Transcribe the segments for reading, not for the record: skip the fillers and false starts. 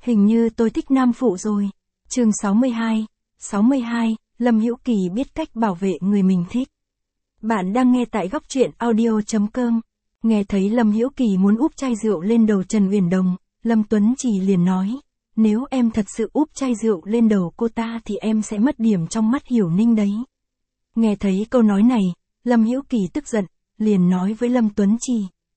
Hình như tôi thích nam phụ rồi. Chương 62, Lâm Hữu Kỳ biết cách bảo vệ người mình thích. Bạn đang nghe tại góc truyện audio.com. Nghe thấy Lâm Hữu Kỳ muốn úp chai rượu lên đầu Trần Uyển Đồng, Lâm Tuấn Trì liền nói, nếu em thật sự úp chai rượu lên đầu cô ta thì em sẽ mất điểm trong mắt Hiểu Ninh đấy. Nghe thấy câu nói này, Lâm Hữu Kỳ tức giận, liền nói với Lâm Tuấn Trì.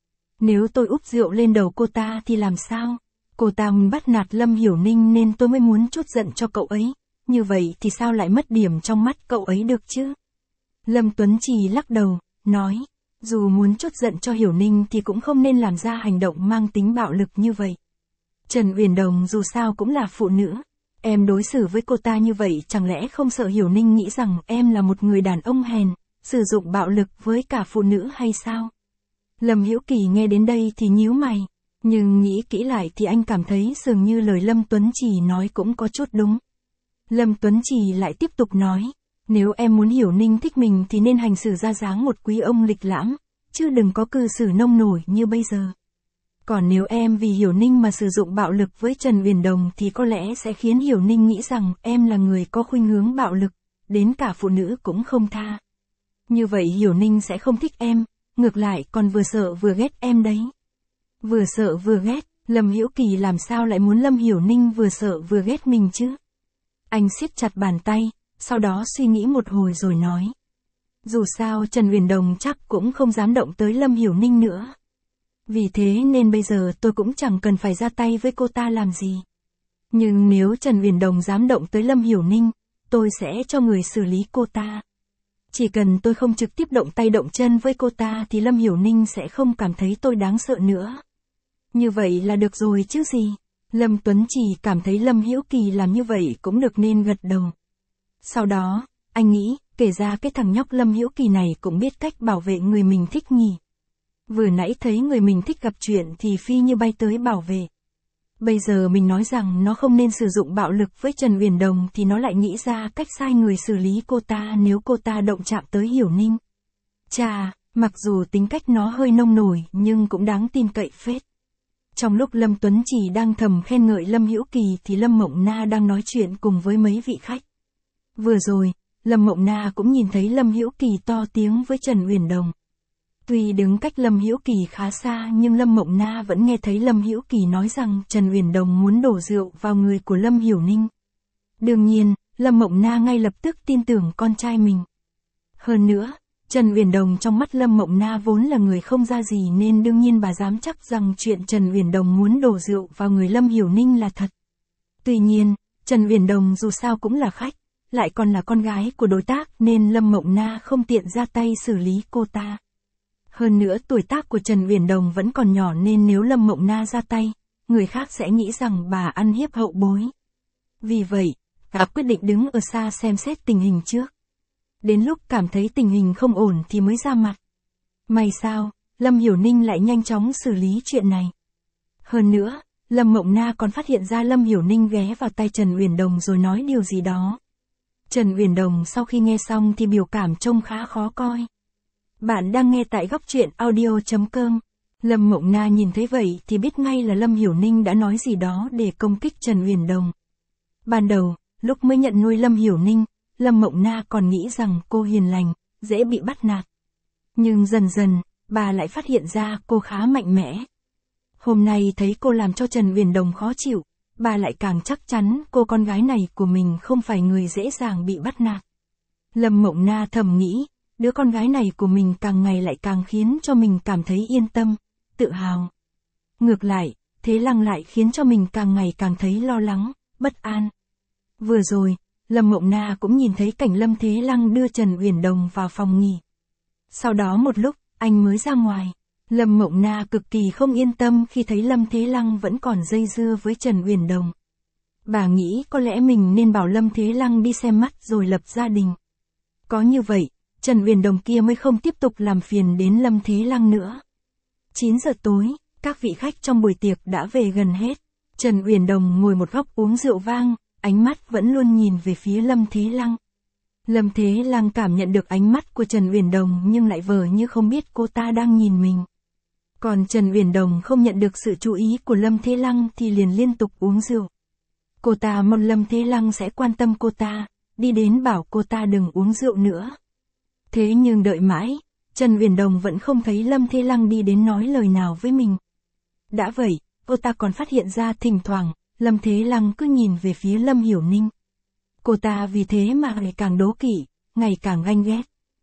Nếu tôi úp rượu lên đầu cô ta thì làm sao? Cô ta bắt nạt Lâm Hiểu Ninh nên tôi mới muốn trút giận cho cậu ấy, như vậy thì sao lại mất điểm trong mắt cậu ấy được chứ? Lâm Tuấn Trì lắc đầu, nói, dù muốn trút giận cho Hiểu Ninh thì cũng không nên làm ra hành động mang tính bạo lực như vậy. Trần Uyển Đồng dù sao cũng là phụ nữ, em đối xử với cô ta như vậy chẳng lẽ không sợ Hiểu Ninh nghĩ rằng em là một người đàn ông hèn, sử dụng bạo lực với cả phụ nữ hay sao? Lâm Hữu Kỳ nghe đến đây thì nhíu mày, nhưng nghĩ kỹ lại thì anh cảm thấy dường như lời Lâm Tuấn Trì nói cũng có chút đúng. Lâm Tuấn Trì lại tiếp tục nói, nếu em muốn Hiểu Ninh thích mình thì nên hành xử ra dáng một quý ông lịch lãm, chứ đừng có cư xử nông nổi như bây giờ. Còn nếu em vì Hiểu Ninh mà sử dụng bạo lực với Trần Uyển Đồng thì có lẽ sẽ khiến Hiểu Ninh nghĩ rằng em là người có khuynh hướng bạo lực, đến cả phụ nữ cũng không tha. Như vậy Hiểu Ninh sẽ không thích em, ngược lại còn vừa sợ vừa ghét em đấy. Vừa sợ vừa ghét, Lâm Hữu Kỳ làm sao lại muốn Lâm Hiểu Ninh vừa sợ vừa ghét mình chứ? Anh siết chặt bàn tay, sau đó suy nghĩ một hồi rồi nói. Dù sao Trần Uyển Đồng chắc cũng không dám động tới Lâm Hiểu Ninh nữa. Vì thế nên bây giờ tôi cũng chẳng cần phải ra tay với cô ta làm gì. Nhưng nếu Trần Uyển Đồng dám động tới Lâm Hiểu Ninh, tôi sẽ cho người xử lý cô ta. Chỉ cần tôi không trực tiếp động tay động chân với cô ta thì Lâm Hiểu Ninh sẽ không cảm thấy tôi đáng sợ nữa. Như vậy là được rồi chứ gì. Lâm Tuấn Trì cảm thấy Lâm Hữu Kỳ làm như vậy cũng được nên gật đầu. Sau đó, anh nghĩ, kể ra cái thằng nhóc Lâm Hữu Kỳ này cũng biết cách bảo vệ người mình thích nhỉ. Vừa nãy thấy người mình thích gặp chuyện thì phi như bay tới bảo vệ. Bây giờ mình nói rằng nó không nên sử dụng bạo lực với Trần Uyển Đồng thì nó lại nghĩ ra cách sai người xử lý cô ta nếu cô ta động chạm tới Hiểu Ninh. Chà, mặc dù tính cách nó hơi nông nổi nhưng cũng đáng tin cậy phết. Trong lúc Lâm Tuấn Trì đang thầm khen ngợi Lâm Hữu Kỳ thì Lâm Mộng Na đang nói chuyện cùng với mấy vị khách. Vừa rồi, Lâm Mộng Na cũng nhìn thấy Lâm Hữu Kỳ to tiếng với Trần Uyển Đồng. Tuy đứng cách Lâm Hữu Kỳ khá xa nhưng Lâm Mộng Na vẫn nghe thấy Lâm Hữu Kỳ nói rằng Trần Uyển Đồng muốn đổ rượu vào người của Lâm Hiểu Ninh. Đương nhiên, Lâm Mộng Na ngay lập tức tin tưởng con trai mình. Hơn nữa, Trần Uyển Đồng trong mắt Lâm Mộng Na vốn là người không ra gì nên đương nhiên bà dám chắc rằng chuyện Trần Uyển Đồng muốn đổ rượu vào người Lâm Hiểu Ninh là thật. Tuy nhiên, Trần Uyển Đồng dù sao cũng là khách, lại còn là con gái của đối tác nên Lâm Mộng Na không tiện ra tay xử lý cô ta. Hơn nữa tuổi tác của Trần Uyển Đồng vẫn còn nhỏ nên nếu Lâm Mộng Na ra tay, người khác sẽ nghĩ rằng bà ăn hiếp hậu bối. Vì vậy, bà quyết định đứng ở xa xem xét tình hình trước. Đến lúc cảm thấy tình hình không ổn thì mới ra mặt. May sao, Lâm Hiểu Ninh lại nhanh chóng xử lý chuyện này. Hơn nữa, Lâm Mộng Na còn phát hiện ra Lâm Hiểu Ninh ghé vào tay Trần Uyển Đồng rồi nói điều gì đó. Trần Uyển Đồng sau khi nghe xong thì biểu cảm trông khá khó coi. Bạn đang nghe tại góc truyện audio.com. Lâm Mộng Na nhìn thấy vậy thì biết ngay là Lâm Hiểu Ninh đã nói gì đó để công kích Trần Uyển Đồng. Ban đầu, lúc mới nhận nuôi Lâm Hiểu Ninh, Lâm Mộng Na còn nghĩ rằng cô hiền lành, dễ bị bắt nạt. Nhưng dần dần, bà lại phát hiện ra cô khá mạnh mẽ. Hôm nay thấy cô làm cho Trần Uyển Đồng khó chịu, bà lại càng chắc chắn cô con gái này của mình không phải người dễ dàng bị bắt nạt. Lâm Mộng Na thầm nghĩ, đứa con gái này của mình càng ngày lại càng khiến cho mình cảm thấy yên tâm, tự hào. Ngược lại, Thế Lăng lại khiến cho mình càng ngày càng thấy lo lắng, bất an. Vừa rồi, Lâm Mộng Na cũng nhìn thấy cảnh Lâm Thế Lăng đưa Trần Uyển Đồng vào phòng nghỉ. Sau đó một lúc, anh mới ra ngoài. Lâm Mộng Na cực kỳ không yên tâm khi thấy Lâm Thế Lăng vẫn còn dây dưa với Trần Uyển Đồng. Bà nghĩ có lẽ mình nên bảo Lâm Thế Lăng đi xem mắt rồi lập gia đình. Có như vậy, Trần Uyển Đồng kia mới không tiếp tục làm phiền đến Lâm Thế Lăng nữa. 9 giờ tối, các vị khách trong buổi tiệc đã về gần hết. Trần Uyển Đồng ngồi một góc uống rượu vang, ánh mắt vẫn luôn nhìn về phía Lâm Thế Lăng. Lâm Thế Lăng cảm nhận được ánh mắt của Trần Uyển Đồng nhưng lại vờ như không biết cô ta đang nhìn mình. Còn Trần Uyển Đồng không nhận được sự chú ý của Lâm Thế Lăng thì liền liên tục uống rượu. Cô ta mong Lâm Thế Lăng sẽ quan tâm cô ta, đi đến bảo cô ta đừng uống rượu nữa. Thế nhưng đợi mãi, Trần Uyển Đồng vẫn không thấy Lâm Thế Lăng đi đến nói lời nào với mình. Đã vậy, cô ta còn phát hiện ra thỉnh thoảng, Lâm Thế Lăng cứ nhìn về phía Lâm Hiểu Ninh. Cô ta vì thế mà ngày càng đố kỵ, ngày càng ganh ghét.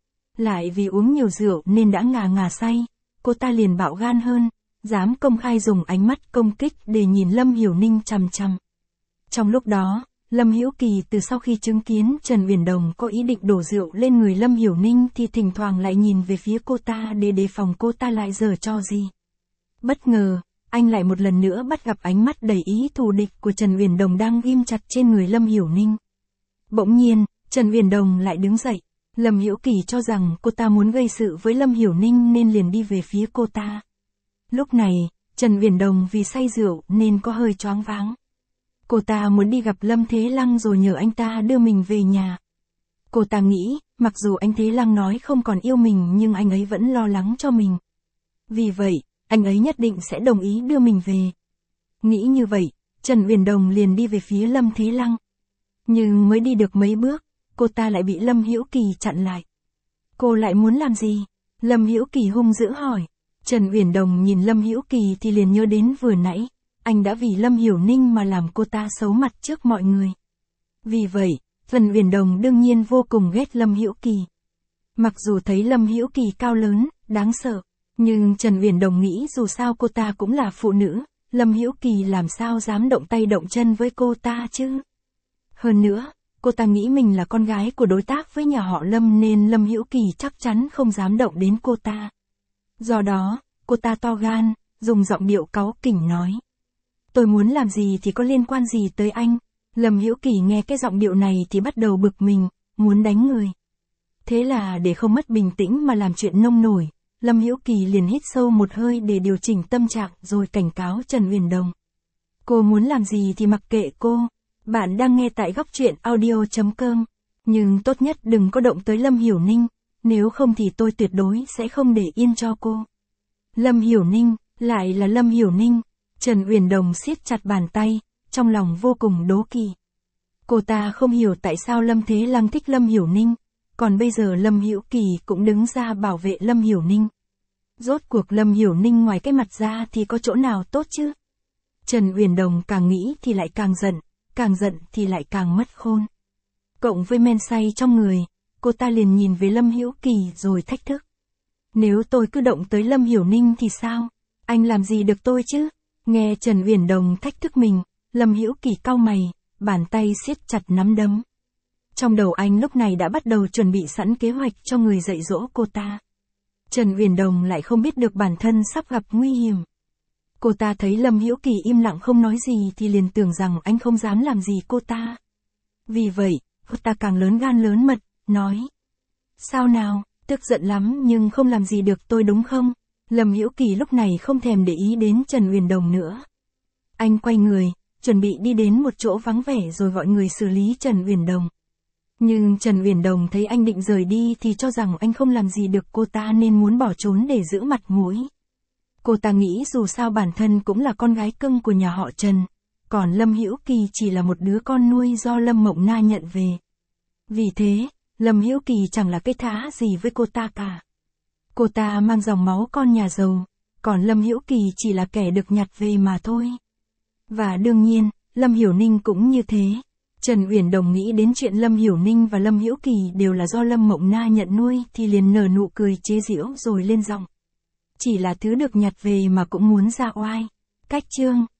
Lại vì uống nhiều rượu nên đã ngà say, cô ta liền bạo gan hơn, dám công khai dùng ánh mắt công kích để nhìn Lâm Hiểu Ninh chằm chằm. Trong lúc đó, Lâm Hữu Kỳ từ sau khi chứng kiến Trần Uyển Đồng có ý định đổ rượu lên người Lâm Hiểu Ninh thì thỉnh thoảng lại nhìn về phía cô ta để đề phòng cô ta lại giở trò gì. Bất ngờ, anh lại một lần nữa bắt gặp ánh mắt đầy ý thù địch của Trần Uyển Đồng đang ghim chặt trên người Lâm Hiểu Ninh. Bỗng nhiên, Trần Uyển Đồng lại đứng dậy. Lâm Hữu Kỳ cho rằng cô ta muốn gây sự với Lâm Hiểu Ninh nên liền đi về phía cô ta. Lúc này, Trần Uyển Đồng vì say rượu nên có hơi choáng váng. Cô ta muốn đi gặp Lâm Thế Lăng rồi nhờ anh ta đưa mình về nhà. Cô ta nghĩ, mặc dù anh Thế Lăng nói không còn yêu mình nhưng anh ấy vẫn lo lắng cho mình. Vì vậy, anh ấy nhất định sẽ đồng ý đưa mình về. Nghĩ như vậy, Trần Uyển Đồng liền đi về phía Lâm Thế Lăng. Nhưng mới đi được mấy bước, cô ta lại bị Lâm Hữu Kỳ chặn lại. Cô lại muốn làm gì? Lâm Hữu Kỳ hung dữ hỏi. Trần Uyển Đồng nhìn Lâm Hữu Kỳ thì liền nhớ đến vừa nãy, anh đã vì Lâm Hiểu Ninh mà làm cô ta xấu mặt trước mọi người. Vì vậy, Trần Uyển Đồng đương nhiên vô cùng ghét Lâm Hữu Kỳ. Mặc dù thấy Lâm Hữu Kỳ cao lớn, đáng sợ, nhưng Trần Uyển Đồng nghĩ dù sao cô ta cũng là phụ nữ, Lâm Hữu Kỳ làm sao dám động tay động chân với cô ta chứ? Hơn nữa, cô ta nghĩ mình là con gái của đối tác với nhà họ Lâm nên Lâm Hữu Kỳ chắc chắn không dám động đến cô ta. Do đó, cô ta to gan, dùng giọng điệu cáu kỉnh nói. Tôi muốn làm gì thì có liên quan gì tới anh? Lâm Hữu Kỳ nghe cái giọng điệu này thì bắt đầu bực mình, muốn đánh người. Thế là để không mất bình tĩnh mà làm chuyện nông nổi, Lâm Hữu Kỳ liền hít sâu một hơi để điều chỉnh tâm trạng rồi cảnh cáo Trần Uyển Đồng. Cô muốn làm gì thì mặc kệ cô. Bạn đang nghe tại góc truyện audio.com. Nhưng tốt nhất đừng có động tới Lâm Hiểu Ninh, nếu không thì tôi tuyệt đối sẽ không để yên cho cô. Lâm Hiểu Ninh, lại là Lâm Hiểu Ninh. Trần Uyển Đồng siết chặt bàn tay, trong lòng vô cùng đố kỵ. Cô ta không hiểu tại sao Lâm Thế Lăng thích Lâm Hiểu Ninh, còn bây giờ Lâm Hữu Kỳ cũng đứng ra bảo vệ Lâm Hiểu Ninh. Rốt cuộc Lâm Hiểu Ninh ngoài cái mặt ra thì có chỗ nào tốt chứ? Trần Uyển Đồng càng nghĩ thì lại càng giận thì lại càng mất khôn. Cộng với men say trong người, cô ta liền nhìn về Lâm Hữu Kỳ rồi thách thức. Nếu tôi cứ động tới Lâm Hiểu Ninh thì sao? Anh làm gì được tôi chứ? Nghe Trần Uyển Đồng thách thức mình, Lâm Hữu Kỳ cau mày, bàn tay siết chặt nắm đấm. Trong đầu anh lúc này đã bắt đầu chuẩn bị sẵn kế hoạch cho người dạy dỗ cô ta. Trần Uyển Đồng lại không biết được bản thân sắp gặp nguy hiểm. Cô ta thấy Lâm Hữu Kỳ im lặng không nói gì thì liền tưởng rằng anh không dám làm gì cô ta. Vì vậy, cô ta càng lớn gan lớn mật, nói. Sao nào, tức giận lắm nhưng không làm gì được tôi đúng không? Lâm Hữu Kỳ lúc này không thèm để ý đến Trần Uyển Đồng nữa. Anh quay người, chuẩn bị đi đến một chỗ vắng vẻ rồi gọi người xử lý Trần Uyển Đồng. Nhưng Trần Uyển Đồng thấy anh định rời đi thì cho rằng anh không làm gì được cô ta nên muốn bỏ trốn để giữ mặt mũi. Cô ta nghĩ dù sao bản thân cũng là con gái cưng của nhà họ Trần, còn Lâm Hữu Kỳ chỉ là một đứa con nuôi do Lâm Mộng Na nhận về. Vì thế, Lâm Hữu Kỳ chẳng là cái thá gì với cô ta cả. Cô ta mang dòng máu con nhà giàu, còn Lâm Hữu Kỳ chỉ là kẻ được nhặt về mà thôi. Và đương nhiên, Lâm Hiểu Ninh cũng như thế. Trần Uyển Đồng nghĩ đến chuyện Lâm Hiểu Ninh và Lâm Hữu Kỳ đều là do Lâm Mộng Na nhận nuôi thì liền nở nụ cười chế giễu rồi lên giọng. Chỉ là thứ được nhặt về mà cũng muốn ra oai. Cách chương